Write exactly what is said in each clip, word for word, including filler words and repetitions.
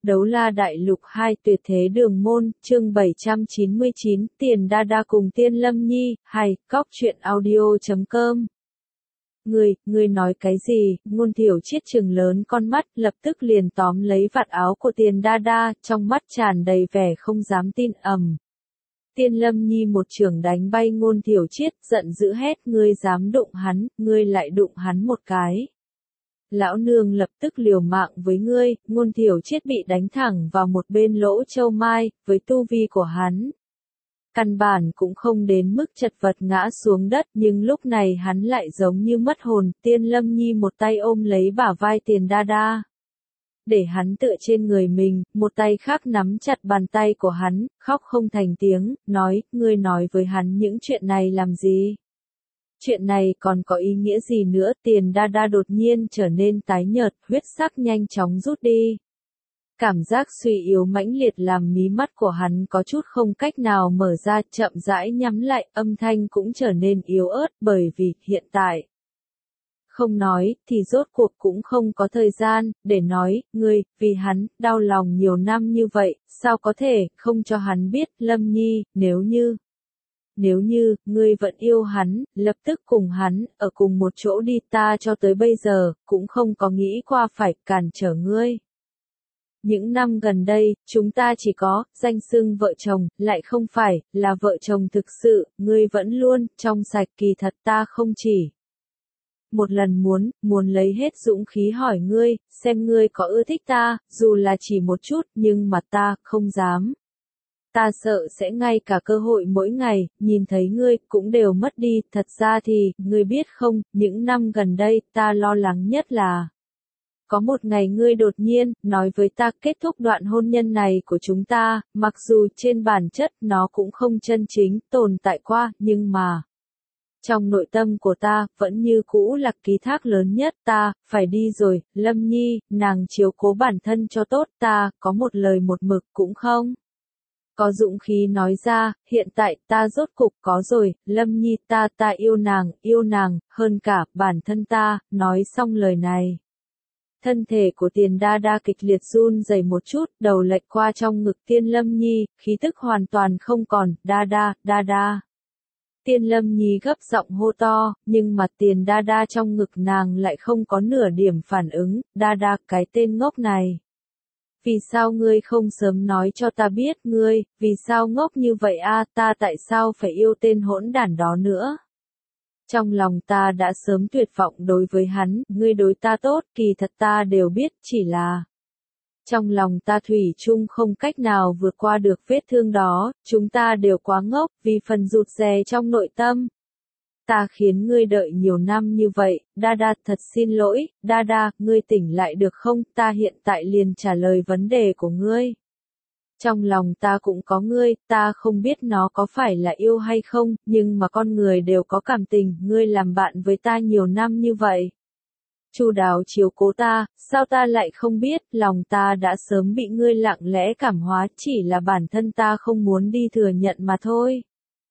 Đấu La Đại Lục hai Tuyệt Thế Đường Môn, chương bảy trăm chín mươi chín, Tiền Đa Đa cùng Tiên Lâm Nhi, hay, cóc truyện audio chấm com. Ngươi, ngươi nói cái gì? Ngôn Thiểu Triết trừng lớn con mắt, lập tức liền tóm lấy vạt áo của Tiền Đa Đa, trong mắt tràn đầy vẻ không dám tin. Ầm. Tiên Lâm Nhi một chưởng đánh bay Ngôn Thiểu Triết, giận dữ hét, ngươi dám đụng hắn, ngươi lại đụng hắn một cái. Lão nương lập tức liều mạng với ngươi. Ngôn Thiểu Triết bị đánh thẳng vào một bên lỗ châu mai, với tu vi của hắn. Căn bản cũng không đến mức chật vật ngã xuống đất, nhưng lúc này hắn lại giống như mất hồn. Tiên Lâm Nhi một tay ôm lấy bả vai Tiền Đa Đa, để hắn tựa trên người mình, một tay khác nắm chặt bàn tay của hắn, khóc không thành tiếng, nói, ngươi nói với hắn những chuyện này làm gì? Chuyện này còn có ý nghĩa gì nữa? Tiền Đa Đa đột nhiên trở nên tái nhợt, huyết sắc nhanh chóng rút đi. Cảm giác suy yếu mãnh liệt làm mí mắt của hắn có chút không cách nào mở ra, chậm rãi nhắm lại, âm thanh cũng trở nên yếu ớt, bởi vì, hiện tại, không nói, thì rốt cuộc cũng không có thời gian, để nói, ngươi, vì hắn, đau lòng nhiều năm như vậy, sao có thể, không cho hắn biết. Lâm Nhi, nếu như, nếu như, ngươi vẫn yêu hắn, lập tức cùng hắn, ở cùng một chỗ đi. Ta cho tới bây giờ, cũng không có nghĩ qua phải cản trở ngươi. Những năm gần đây, chúng ta chỉ có, danh xưng vợ chồng, lại không phải, là vợ chồng thực sự, ngươi vẫn luôn, trong sạch. Kỳ thật ta không chỉ một lần muốn, muốn lấy hết dũng khí hỏi ngươi, xem ngươi có ưa thích ta, dù là chỉ một chút, nhưng mà ta, không dám. Ta sợ sẽ ngay cả cơ hội mỗi ngày, nhìn thấy ngươi, cũng đều mất đi. Thật ra thì, ngươi biết không, những năm gần đây, ta lo lắng nhất là có một ngày ngươi đột nhiên, nói với ta kết thúc đoạn hôn nhân này của chúng ta, mặc dù trên bản chất nó cũng không chân chính tồn tại qua, nhưng mà trong nội tâm của ta, vẫn như cũ là ký thác lớn nhất. Ta, phải đi rồi, Lâm Nhi, nàng chiếu cố bản thân cho tốt. Ta, có một lời một mực cũng không có dũng khí nói ra. Hiện tại, ta rốt cục có rồi, Lâm Nhi, ta, ta yêu nàng, yêu nàng, hơn cả, bản thân ta. Nói xong lời này, thân thể của Tiền Đa Đa kịch liệt run rẩy một chút, đầu lệch qua trong ngực Tiên Lâm Nhi, khí tức hoàn toàn không còn. Đa Đa, Đa Đa. Tiên Lâm Nhi gấp giọng hô to, nhưng mà Tiền Đa Đa trong ngực nàng lại không có nửa điểm phản ứng. Đa Đa, cái tên ngốc này. Vì sao ngươi không sớm nói cho ta biết? Ngươi, vì sao ngốc như vậy a? Ta tại sao phải yêu tên hỗn đản đó nữa? Trong lòng ta đã sớm tuyệt vọng đối với hắn, ngươi đối ta tốt, kỳ thật ta đều biết, chỉ là trong lòng ta thủy chung không cách nào vượt qua được vết thương đó. Chúng ta đều quá ngốc, vì phần rụt rè trong nội tâm. Ta khiến ngươi đợi nhiều năm như vậy. Đa Đa, thật xin lỗi. Đa Đa, ngươi tỉnh lại được không? Ta hiện tại liền trả lời vấn đề của ngươi. Trong lòng ta cũng có ngươi, ta không biết nó có phải là yêu hay không, nhưng mà con người đều có cảm tình. Ngươi làm bạn với ta nhiều năm như vậy, chu đáo chiếu cố ta, sao ta lại không biết? Lòng ta đã sớm bị ngươi lặng lẽ cảm hóa, chỉ là bản thân ta không muốn đi thừa nhận mà thôi.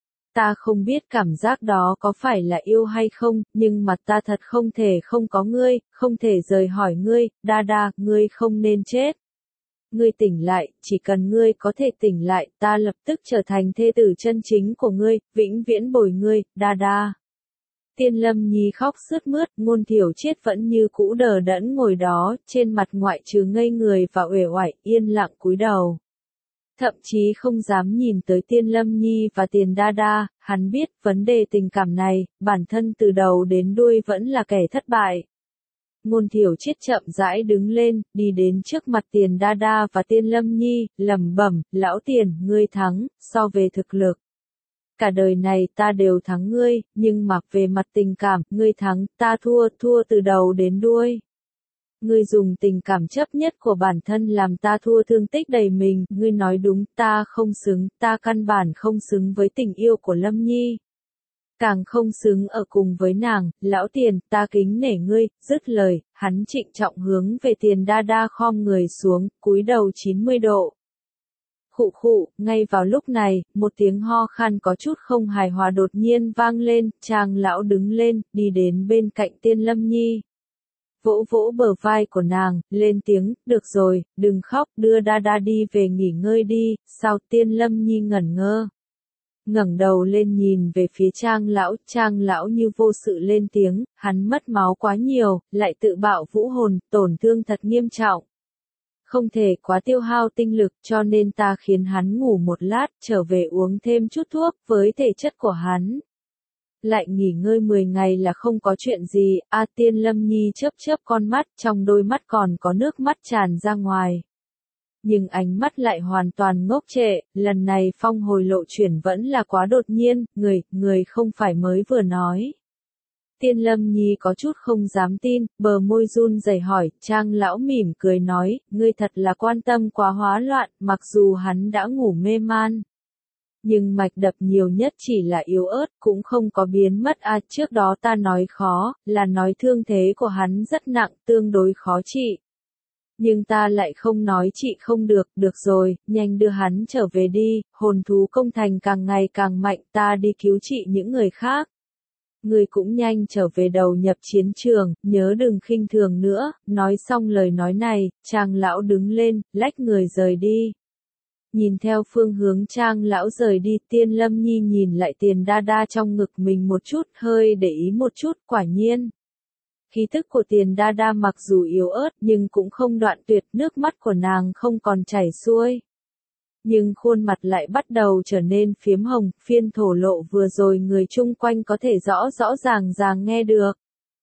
Ta không biết cảm giác đó có phải là yêu hay không, nhưng mà ta thật không thể không có ngươi, không thể rời hỏi ngươi. Đa Đa, ngươi không nên chết. Ngươi tỉnh lại, chỉ cần ngươi có thể tỉnh lại, ta lập tức trở thành thê tử chân chính của ngươi, vĩnh viễn bồi ngươi. Đa Đa. Tiên Lâm Nhi khóc sướt mướt, Ngôn Thiểu Triết vẫn như cũ đờ đẫn ngồi đó, trên mặt ngoại trừ ngây người và uể oải, yên lặng cúi đầu. Thậm chí không dám nhìn tới Tiên Lâm Nhi và Tiền Đa Đa. Hắn biết, vấn đề tình cảm này, bản thân từ đầu đến đuôi vẫn là kẻ thất bại. Ngôn Thiểu Triết chậm rãi đứng lên, đi đến trước mặt Tiền Đa Đa và Tiên Lâm Nhi, lẩm bẩm, lão Tiền, ngươi thắng, so về thực lực. Cả đời này ta đều thắng ngươi, nhưng mà về mặt tình cảm, ngươi thắng, ta thua, thua từ đầu đến đuôi. Ngươi dùng tình cảm chấp nhất của bản thân làm ta thua thương tích đầy mình. Ngươi nói đúng, ta không xứng, ta căn bản không xứng với tình yêu của Lâm Nhi. Càng không xứng ở cùng với nàng. Lão Tiền, ta kính nể ngươi. Dứt lời, hắn trịnh trọng hướng về Tiền Đa Đa khom người xuống, cúi đầu chín mươi độ. Khụ khụ, ngay vào lúc này, một tiếng ho khan có chút không hài hòa đột nhiên vang lên. Chàng lão đứng lên, đi đến bên cạnh Tiên Lâm Nhi. vỗ vỗ bờ vai của nàng, lên tiếng, được rồi, đừng khóc, đưa đa đa đi về nghỉ ngơi đi. Sao? Tiên Lâm Nhi ngẩn ngơ, ngẩng đầu lên nhìn về phía Trang lão, Trang lão như vô sự lên tiếng, hắn mất máu quá nhiều, lại tự bạo vũ hồn, tổn thương thật nghiêm trọng. Không thể quá tiêu hao tinh lực, cho nên ta khiến hắn ngủ một lát, trở về uống thêm chút thuốc, với thể chất của hắn. Lại nghỉ ngơi mười ngày là không có chuyện gì. A Tiên Lâm Nhi chớp chớp con mắt, trong đôi mắt còn có nước mắt tràn ra ngoài. Nhưng ánh mắt lại hoàn toàn ngốc trệ, lần này phong hồi lộ chuyển vẫn là quá đột nhiên, người, người không phải mới vừa nói. Tiên Lâm Nhi có chút không dám tin, bờ môi run rẩy hỏi, Trang lão mỉm cười nói, ngươi thật là quan tâm quá hóa loạn, mặc dù hắn đã ngủ mê man. Nhưng mạch đập nhiều nhất chỉ là yếu ớt, cũng không có biến mất. À, trước đó ta nói khó, là nói thương thế của hắn rất nặng, tương đối khó trị. Nhưng ta lại không nói trị không được, được rồi, nhanh đưa hắn trở về đi, hồn thú công thành càng ngày càng mạnh, ta đi cứu trị những người khác. Người cũng nhanh trở về đầu nhập chiến trường, nhớ đừng khinh thường nữa. Nói xong lời nói này, Trang lão đứng lên, lách người rời đi. Nhìn theo phương hướng Trang lão rời đi, Tiên Lâm Nhi nhìn lại Tiền Đa Đa trong ngực mình một chút, hơi để ý một chút, quả nhiên. Khí tức của Tiền Đa Đa mặc dù yếu ớt nhưng cũng không đoạn tuyệt, nước mắt của nàng không còn chảy xuôi. Nhưng khuôn mặt lại bắt đầu trở nên phiếm hồng, phiên thổ lộ vừa rồi người chung quanh có thể rõ rõ ràng ràng nghe được.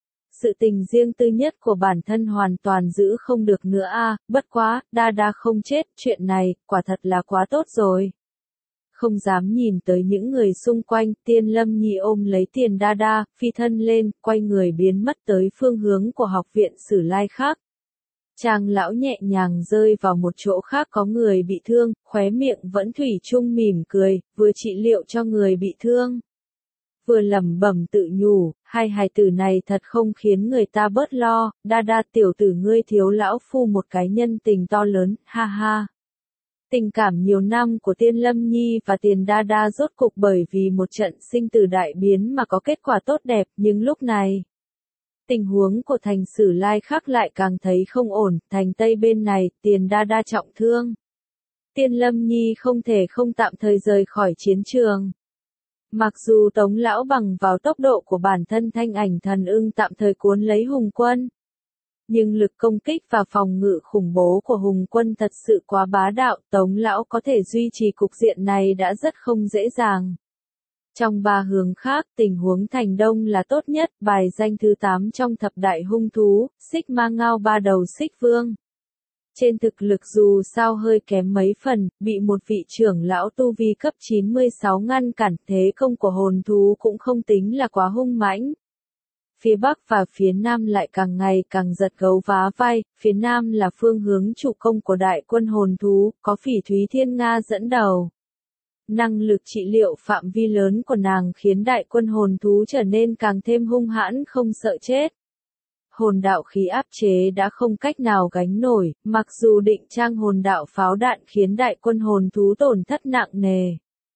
Sự tình riêng tư nhất của bản thân hoàn toàn giữ không được nữa a. Bất quá, Đa Đa không chết, chuyện này, quả thật là quá tốt rồi. Không dám nhìn tới những người xung quanh, Tiên Lâm Nhi ôm lấy Tiền Đa Đa, phi thân lên, quay người biến mất tới phương hướng của học viện Sử Lai khác. Trang lão nhẹ nhàng rơi vào một chỗ khác có người bị thương, khóe miệng vẫn thủy chung mỉm cười, vừa trị liệu cho người bị thương. Vừa lẩm bẩm tự nhủ, hai hài tử này thật không khiến người ta bớt lo. Đa Đa tiểu tử ngươi thiếu lão phu một cái nhân tình to lớn, ha ha. Tình cảm nhiều năm của Tiên Lâm Nhi và Tiền Đa Đa rốt cục bởi vì một trận sinh tử đại biến mà có kết quả tốt đẹp, nhưng lúc này, tình huống của thành Sử Lai khác lại càng thấy không ổn, thành Tây bên này, Tiền Đa Đa trọng thương. Tiên Lâm Nhi không thể không tạm thời rời khỏi chiến trường. Mặc dù Tống Lão bằng vào tốc độ của bản thân Thanh Ảnh Thần Ưng tạm thời cuốn lấy Hùng Quân. Nhưng lực công kích và phòng ngự khủng bố của Hùng Quân thật sự quá bá đạo, Tống Lão có thể duy trì cục diện này đã rất không dễ dàng. Trong ba hướng khác, tình huống thành Đông là tốt nhất, bài danh thứ tám trong thập đại hung thú, Xích Ma Ngao ba đầu Xích Vương. Trên thực lực dù sao hơi kém mấy phần, bị một vị trưởng lão tu vi cấp chín mươi sáu ngăn cản, thế công của hồn thú cũng không tính là quá hung mãnh. Phía Bắc và phía Nam lại càng ngày càng giật gấu vá vai, phía Nam là phương hướng chủ công của đại quân hồn thú, có Phỉ Thúy Thiên Nga dẫn đầu. Năng lực trị liệu phạm vi lớn của nàng khiến đại quân hồn thú trở nên càng thêm hung hãn không sợ chết. Hồn đạo khí áp chế đã không cách nào gánh nổi, mặc dù định trang hồn đạo pháo đạn khiến đại quân hồn thú tổn thất nặng nề.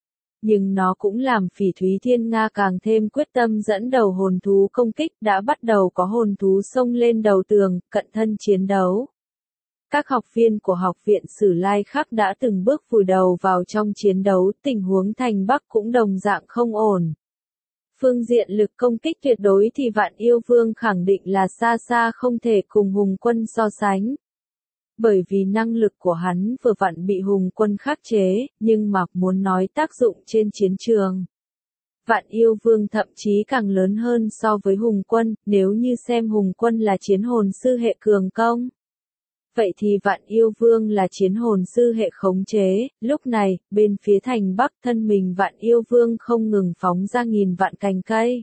Nhưng nó cũng làm Phỉ Thúy Thiên Nga càng thêm quyết tâm dẫn đầu hồn thú công kích, đã bắt đầu có hồn thú xông lên đầu tường, cận thân chiến đấu. Các học viên của học viện Sử Lai khác đã từng bước vùi đầu vào trong chiến đấu, tình huống thành Bắc cũng đồng dạng không ổn. Phương diện lực công kích tuyệt đối thì Vạn Yêu Vương khẳng định là xa xa không thể cùng Hùng Quân so sánh. Bởi vì năng lực của hắn vừa vặn bị Hùng Quân khắc chế, nhưng mà muốn nói tác dụng trên chiến trường. Vạn Yêu Vương thậm chí càng lớn hơn so với Hùng Quân, nếu như xem Hùng Quân là chiến hồn sư hệ cường công. Vậy thì Vạn Yêu Vương là chiến hồn sư hệ khống chế, lúc này, bên phía thành Bắc thân mình Vạn Yêu Vương không ngừng phóng ra nghìn vạn cành cây.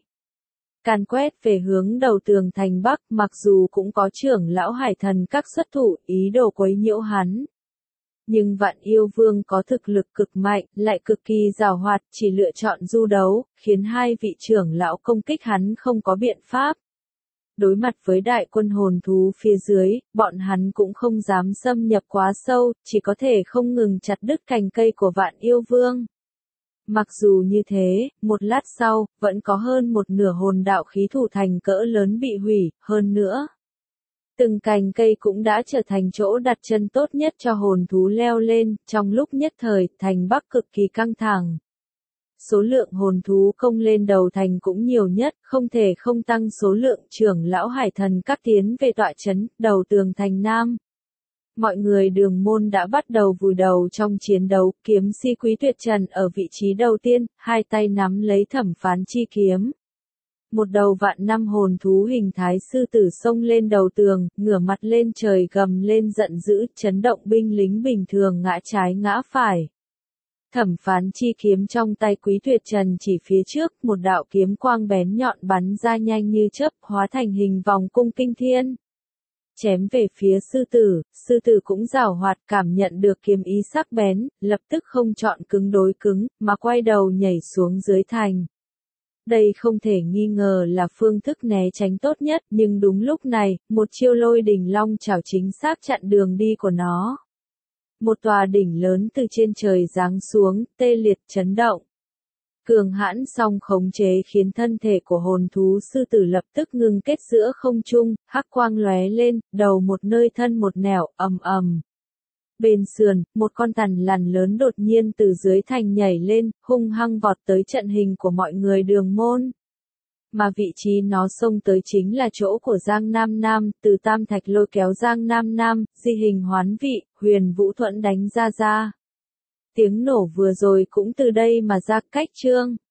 Càn quét về hướng đầu tường thành Bắc, mặc dù cũng có trưởng lão hải thần các xuất thủ ý đồ quấy nhiễu hắn. Nhưng Vạn Yêu Vương có thực lực cực mạnh, lại cực kỳ giàu hoạt, chỉ lựa chọn du đấu, khiến hai vị trưởng lão công kích hắn không có biện pháp. Đối mặt với đại quân hồn thú phía dưới, bọn hắn cũng không dám xâm nhập quá sâu, chỉ có thể không ngừng chặt đứt cành cây của Vạn Yêu Vương. Mặc dù như thế, một lát sau, vẫn có hơn một nửa hồn đạo khí thủ thành cỡ lớn bị hủy, hơn nữa. Từng cành cây cũng đã trở thành chỗ đặt chân tốt nhất cho hồn thú leo lên, trong lúc nhất thời, thành Bắc cực kỳ căng thẳng. Số lượng hồn thú công lên đầu thành cũng nhiều nhất, không thể không tăng số lượng trưởng lão hải thần các tiến về tọa trấn, đầu tường thành Nam. Mọi người Đường Môn đã bắt đầu vùi đầu trong chiến đấu, kiếm si Quý Tuyệt Trần ở vị trí đầu tiên, hai tay nắm lấy Thẩm Phán chi kiếm. Một đầu vạn năm hồn thú hình thái sư tử xông lên đầu tường, ngửa mặt lên trời gầm lên giận dữ, chấn động binh lính bình thường ngã trái ngã phải. Thẩm Phán chi kiếm trong tay Quý Tuyệt Trần chỉ phía trước, một đạo kiếm quang bén nhọn bắn ra nhanh như chớp, hóa thành hình vòng cung kinh thiên. Chém về phía sư tử, sư tử cũng giảo hoạt, cảm nhận được kiếm ý sắc bén, lập tức không chọn cứng đối cứng, mà quay đầu nhảy xuống dưới thành. Đây không thể nghi ngờ là phương thức né tránh tốt nhất, nhưng đúng lúc này, một chiêu Lôi Đỉnh Long chảo chính xác chặn đường đi của nó. Một tòa đỉnh lớn từ trên trời giáng xuống, tê liệt chấn động. Cường hãn song khống chế khiến thân thể của hồn thú sư tử lập tức ngưng kết giữa không trung, hắc quang lóe lên, đầu một nơi thân một nẻo, ầm ầm. Bên sườn, một con thằn lằn lớn đột nhiên từ dưới thành nhảy lên, hung hăng vọt tới trận hình của mọi người Đường Môn. Mà vị trí nó xông tới chính là chỗ của Giang Nam Nam, từ Tam Thạch lôi kéo Giang Nam Nam, di hình hoán vị, Huyền Vũ Thuẫn đánh ra ra. Tiếng nổ vừa rồi cũng từ đây mà ra, cách chương.